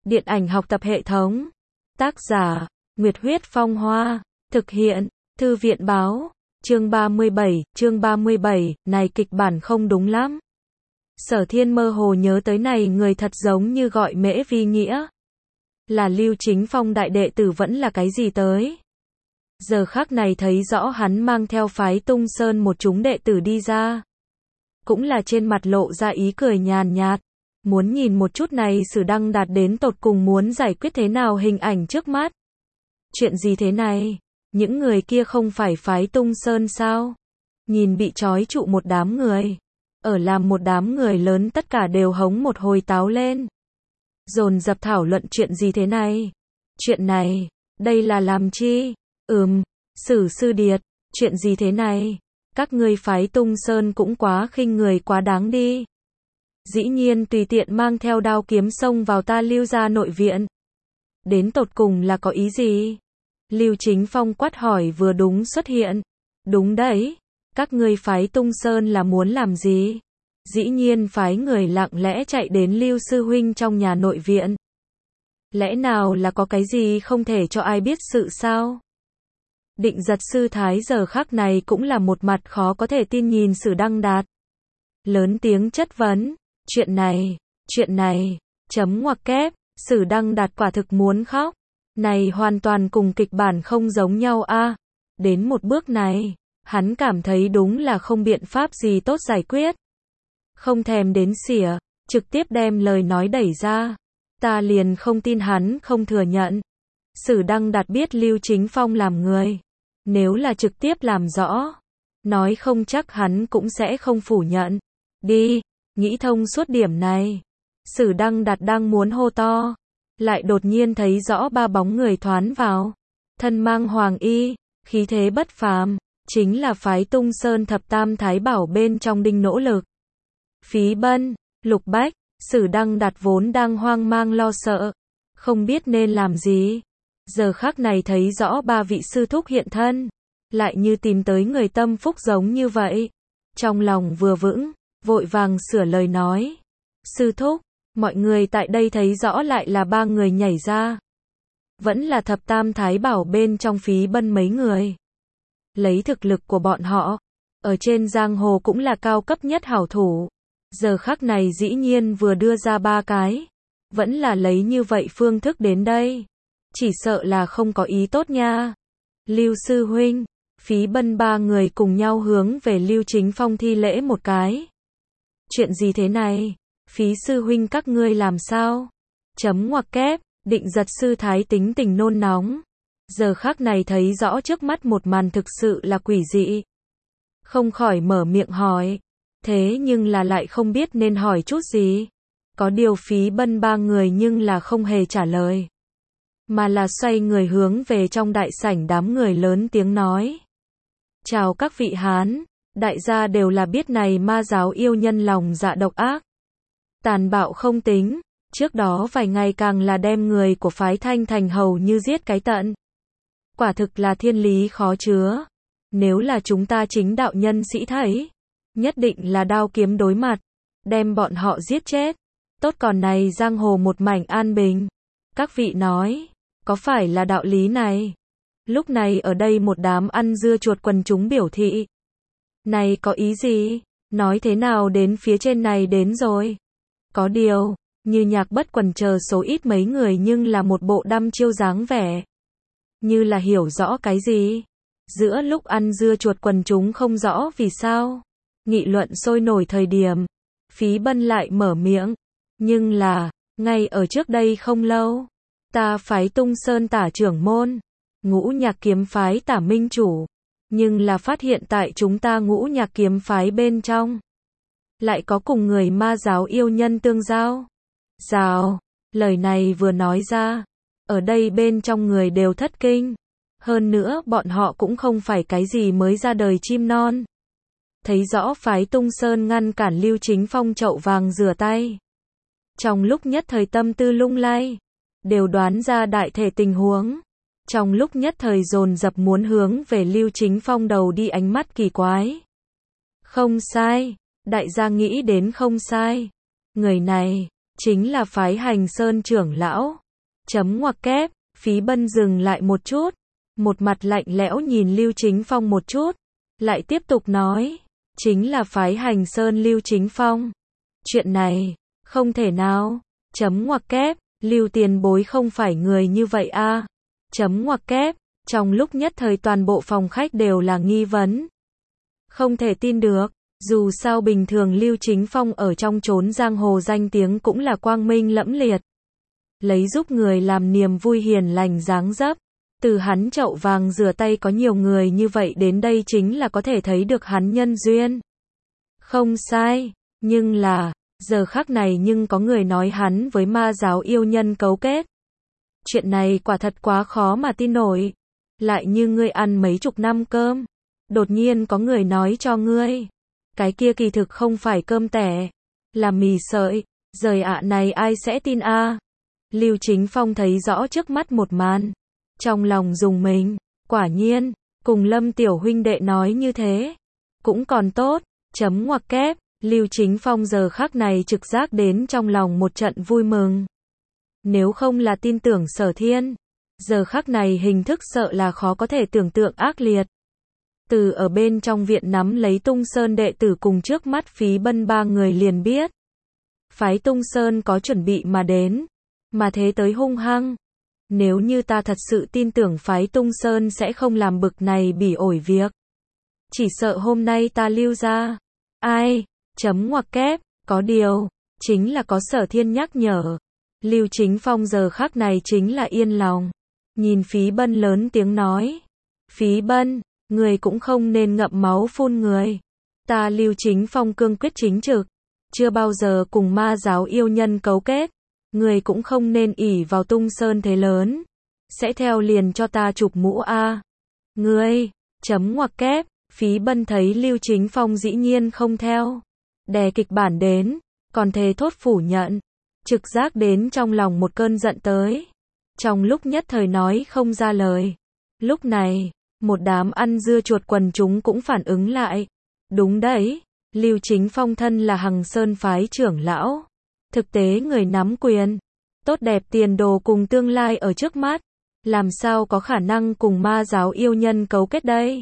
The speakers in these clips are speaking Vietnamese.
Điện ảnh học tập hệ thống. Tác giả, Nguyệt Huyết Phong Hoa. Thực hiện, Thư viện Báo. Chương 37, này kịch bản không đúng lắm. Sở Thiên mơ hồ nhớ tới này người thật giống như gọi Mễ Vi Nghĩa. Là Lưu Chính Phong đại đệ tử vẫn là cái gì tới. Giờ khắc này thấy rõ hắn mang theo phái Tung Sơn một chúng đệ tử đi ra. Cũng là trên mặt lộ ra ý cười nhàn nhạt. Muốn nhìn một chút này Sử Đăng Đạt đến tột cùng muốn giải quyết thế nào hình ảnh trước mắt. Chuyện gì thế này? Những người kia không phải phái Tung Sơn sao? Nhìn bị trói trụ một đám người. Ở làm một đám người lớn tất cả đều hống một hồi táo lên. Dồn dập thảo luận chuyện gì thế này? Chuyện này, đây là làm chi? Sử Sư Điệt, chuyện gì thế này? Các ngươi phái Tung Sơn cũng quá khinh người quá đáng đi. Dĩ nhiên tùy tiện mang theo đao kiếm xông vào ta Lưu gia nội viện. Đến tột cùng là có ý gì? Lưu Chính Phong quát hỏi vừa đúng xuất hiện. Đúng đấy, các ngươi phái Tung Sơn là muốn làm gì? Dĩ nhiên phái người lặng lẽ chạy đến Lưu sư huynh trong nhà nội viện. Lẽ nào là có cái gì không thể cho ai biết sự sao? Định Giật sư thái giờ khắc này cũng là một mặt khó có thể tin nhìn Sử Đăng Đạt. Lớn tiếng chất vấn, chuyện này, chấm ngoặc kép, Sử Đăng Đạt quả thực muốn khóc. Này hoàn toàn cùng kịch bản không giống nhau a. Đến một bước này, hắn cảm thấy đúng là không biện pháp gì tốt giải quyết. Không thèm đến xỉa, trực tiếp đem lời nói đẩy ra. Ta liền không tin hắn không thừa nhận. Sử Đăng Đạt biết Lưu Chính Phong làm người. Nếu là trực tiếp làm rõ, nói không chắc hắn cũng sẽ không phủ nhận. Đi, nghĩ thông suốt điểm này. Sử Đăng Đạt đang muốn hô to. Lại đột nhiên thấy rõ ba bóng người thoán vào. Thân mang hoàng y, khí thế bất phàm, chính là phái Tung Sơn thập tam thái bảo bên trong Đinh Nỗ Lực. Phí Bân, Lục Bách, Sử Đăng Đạt vốn đang hoang mang lo sợ, không biết nên làm gì. Giờ khắc này thấy rõ ba vị sư thúc hiện thân, lại như tìm tới người tâm phúc giống như vậy. Trong lòng vừa vững, vội vàng sửa lời nói. Sư thúc, mọi người tại đây thấy rõ lại là ba người nhảy ra. Vẫn là thập tam thái bảo bên trong Phí Bân mấy người. Lấy thực lực của bọn họ, ở trên giang hồ cũng là cao cấp nhất hảo thủ. Giờ khắc này dĩ nhiên vừa đưa ra ba cái. Vẫn là lấy như vậy phương thức đến đây. Chỉ sợ là không có ý tốt nha. Lưu sư huynh, Phí Bân ba người cùng nhau hướng về Lưu Chính Phong thi lễ một cái. Chuyện gì thế này? Phí sư huynh các ngươi làm sao? Chấm ngoặc kép, Định Giật sư thái tính tình nôn nóng. Giờ khắc này thấy rõ trước mắt một màn thực sự là quỷ dị. Không khỏi mở miệng hỏi. Thế nhưng là lại không biết nên hỏi chút gì. Có điều Phí Bân ba người nhưng là không hề trả lời. Mà là xoay người hướng về trong đại sảnh đám người lớn tiếng nói. Chào các vị Hán, đại gia đều là biết này ma giáo yêu nhân lòng dạ độc ác. Tàn bạo không tính, trước đó vài ngày càng là đem người của phái Thanh Thành hầu như giết cái tận. Quả thực là thiên lý khó chứa. Nếu là chúng ta chính đạo nhân sĩ thấy, nhất định là đao kiếm đối mặt, đem bọn họ giết chết. Tốt còn này giang hồ một mảnh an bình. Các vị nói, có phải là đạo lý này? Lúc này ở đây một đám ăn dưa chuột quần chúng biểu thị. Này có ý gì? Nói thế nào đến phía trên này đến rồi? Có điều, như Nhạc Bất Quần chờ số ít mấy người nhưng là một bộ đăm chiêu dáng vẻ. Như là hiểu rõ cái gì? Giữa lúc ăn dưa chuột quần chúng không rõ vì sao. Nghị luận sôi nổi thời điểm. Phí Bân lại mở miệng. Nhưng là, ngay ở trước đây không lâu. Ta phái Tung Sơn Tả trưởng môn. Ngũ Nhạc kiếm phái Tả minh chủ. Nhưng là phát hiện tại chúng ta Ngũ Nhạc kiếm phái bên trong. Lại có cùng người ma giáo yêu nhân tương giao. Lời này vừa nói ra. Ở đây bên trong người đều thất kinh. Hơn nữa bọn họ cũng không phải cái gì mới ra đời chim non. Thấy rõ phái Tung Sơn ngăn cản Lưu Chính Phong chậu vàng rửa tay. Trong lúc nhất thời tâm tư lung lay. Đều đoán ra đại thể tình huống. Trong lúc nhất thời dồn dập muốn hướng về Lưu Chính Phong đầu đi ánh mắt kỳ quái. Không sai. Đại gia nghĩ đến không sai. Người này, chính là phái Hành Sơn trưởng lão. Chấm ngoặc kép, Phí Bân dừng lại một chút, một mặt lạnh lẽo nhìn Lưu Chính Phong một chút, lại tiếp tục nói, chính là phái Hành Sơn Lưu Chính Phong. Chuyện này, không thể nào, chấm ngoặc kép, Lưu tiền bối không phải người như vậy a. Chấm ngoặc kép, trong lúc nhất thời toàn bộ phòng khách đều là nghi vấn. Không thể tin được, dù sao bình thường Lưu Chính Phong ở trong chốn giang hồ danh tiếng cũng là quang minh lẫm liệt. Lấy giúp người làm niềm vui hiền lành dáng dấp. Từ hắn chậu vàng rửa tay có nhiều người như vậy đến đây chính là có thể thấy được hắn nhân duyên. Không sai, nhưng là, giờ khắc này nhưng có người nói hắn với ma giáo yêu nhân cấu kết. Chuyện này quả thật quá khó mà tin nổi. Lại như ngươi ăn mấy chục năm cơm, đột nhiên có người nói cho ngươi, cái kia kỳ thực không phải cơm tẻ, là mì sợi, giời ạ này ai sẽ tin a? Lưu Chính Phong thấy rõ trước mắt một màn, trong lòng rùng mình, quả nhiên, cùng Lâm tiểu huynh đệ nói như thế, cũng còn tốt, chấm ngoặc kép, Lưu Chính Phong giờ khắc này trực giác đến trong lòng một trận vui mừng. Nếu không là tin tưởng Sở Thiên, giờ khắc này hình thức sợ là khó có thể tưởng tượng ác liệt. Từ ở bên trong viện nắm lấy Tung Sơn đệ tử cùng trước mắt Phí Bân ba người liền biết. Phái Tung Sơn có chuẩn bị mà đến, mà thế tới hung hăng. Nếu như ta thật sự tin tưởng phái Tung Sơn sẽ không làm bực này bỉ ổi việc. Chỉ sợ hôm nay ta lưu ra. Ai? Chấm ngoặc kép, có điều, chính là có Sở Thiên nhắc nhở. Lưu Chính Phong giờ khắc này chính là yên lòng. Nhìn Phí Bân lớn tiếng nói. Phí Bân, người cũng không nên ngậm máu phun người. Ta Lưu Chính Phong cương quyết chính trực. Chưa bao giờ cùng ma giáo yêu nhân cấu kết. Người cũng không nên ỷ vào Tung Sơn thế lớn. Sẽ theo liền cho ta chụp mũ a. Ngươi, chấm ngoặc kép, Phí Bân thấy Lưu Chính Phong dĩ nhiên không theo. Đè kịch bản đến, còn thề thốt phủ nhận. Trực giác đến trong lòng một cơn giận tới. Trong lúc nhất thời nói không ra lời. Lúc này, một đám ăn dưa chuột quần chúng cũng phản ứng lại. Đúng đấy, Lưu Chính Phong thân là Hằng Sơn phái trưởng lão. Thực tế người nắm quyền. Tốt đẹp tiền đồ cùng tương lai ở trước mắt. Làm sao có khả năng cùng ma giáo yêu nhân cấu kết đây?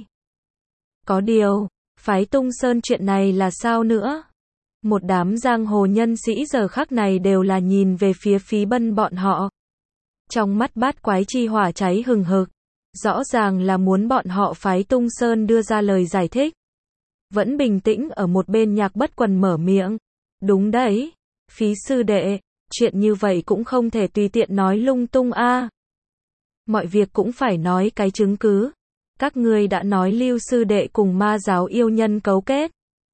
Có điều, phái Tung Sơn chuyện này là sao nữa? Một đám giang hồ nhân sĩ giờ khắc này đều là nhìn về phía Phí Bân bọn họ. Trong mắt bát quái chi hỏa cháy hừng hực. Rõ ràng là muốn bọn họ phái Tung Sơn đưa ra lời giải thích. Vẫn bình tĩnh ở một bên Nhạc Bất Quần mở miệng. Đúng đấy, Phí sư đệ, chuyện như vậy cũng không thể tùy tiện nói lung tung a. Mọi việc cũng phải nói cái chứng cứ. Các ngươi đã nói Lưu sư đệ cùng ma giáo yêu nhân cấu kết.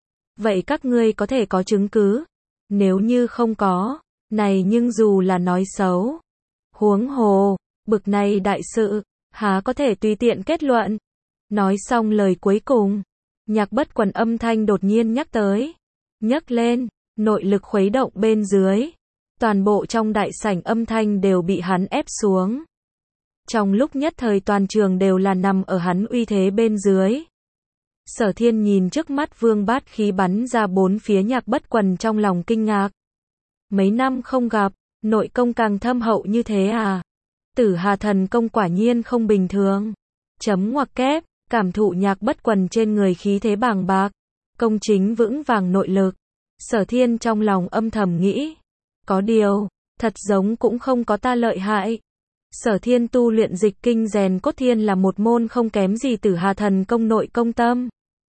Vậy các ngươi có thể có chứng cứ? Nếu như không có, này nhưng dù là nói xấu. Huống hồ, bực này đại sự, há có thể tùy tiện kết luận. Nói xong lời cuối cùng, Nhạc Bất Quần âm thanh đột nhiên nhắc tới. Nhấc lên, nội lực khuấy động bên dưới. Toàn bộ trong đại sảnh âm thanh đều bị hắn ép xuống. Trong lúc nhất thời toàn trường đều là nằm ở hắn uy thế bên dưới. Sở Thiên nhìn trước mắt vương bát khí bắn ra bốn phía Nhạc Bất Quần trong lòng kinh ngạc. Mấy năm không gặp, nội công càng thâm hậu như thế à? Tử Hà thần công quả nhiên không bình thường. Chấm ngoặc kép, cảm thụ Nhạc Bất Quần trên người khí thế bàng bạc, công chính vững vàng nội lực. Sở Thiên trong lòng âm thầm nghĩ. Có điều, thật giống cũng không có ta lợi hại. Sở Thiên tu luyện dịch kinh rèn cốt thiên là một môn không kém gì Tử Hà thần công nội công tâm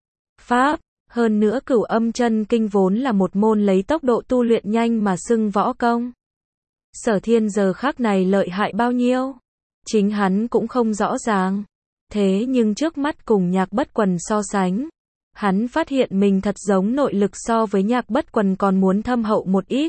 pháp, hơn nữa Cửu Âm chân kinh vốn là một môn lấy tốc độ tu luyện nhanh mà xưng võ công. Sở Thiên giờ khắc này lợi hại bao nhiêu, chính hắn cũng không rõ ràng. Thế nhưng trước mắt cùng Nhạc Bất Quần so sánh, hắn phát hiện mình thật giống nội lực so với Nhạc Bất Quần còn muốn thâm hậu một ít.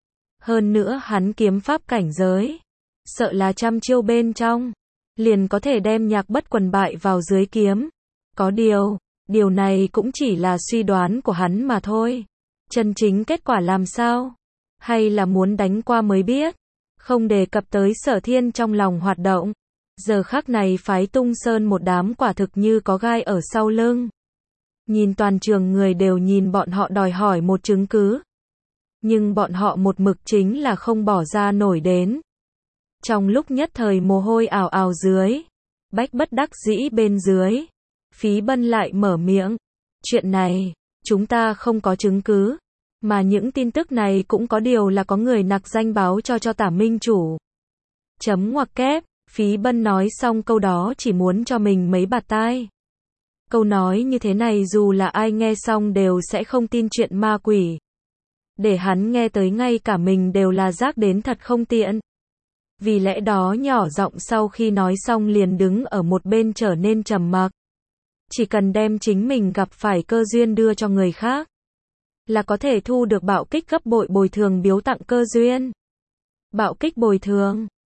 Hơn nữa hắn kiếm pháp cảnh giới, sợ là trăm chiêu bên trong, liền có thể đem Nhạc Bất Quần bại vào dưới kiếm. Có điều này cũng chỉ là suy đoán của hắn mà thôi. Chân chính kết quả làm sao? Hay là muốn đánh qua mới biết? Không đề cập tới Sở Thiên trong lòng hoạt động. Giờ khắc này phái Tung Sơn một đám quả thực như có gai ở sau lưng. Nhìn toàn trường người đều nhìn bọn họ đòi hỏi một chứng cứ. Nhưng bọn họ một mực chính là không bỏ ra nổi đến. Trong lúc nhất thời mồ hôi ào ào dưới, Bách bất đắc dĩ bên dưới, Phí Bân lại mở miệng. Chuyện này, chúng ta không có chứng cứ, mà những tin tức này cũng có điều là có người nặc danh báo cho Tả Minh Chủ. Chấm ngoặc kép, Phí Bân nói xong câu đó chỉ muốn cho mình mấy bạt tai. Câu nói như thế này dù là ai nghe xong đều sẽ không tin chuyện ma quỷ. Để hắn nghe tới ngay cả mình đều là giác đến thật không tiện. Vì lẽ đó nhỏ giọng sau khi nói xong liền đứng ở một bên trở nên trầm mặc. Chỉ cần đem chính mình gặp phải cơ duyên đưa cho người khác, là có thể thu được bạo kích gấp bội bồi thường biếu tặng cơ duyên. Bạo kích bồi thường.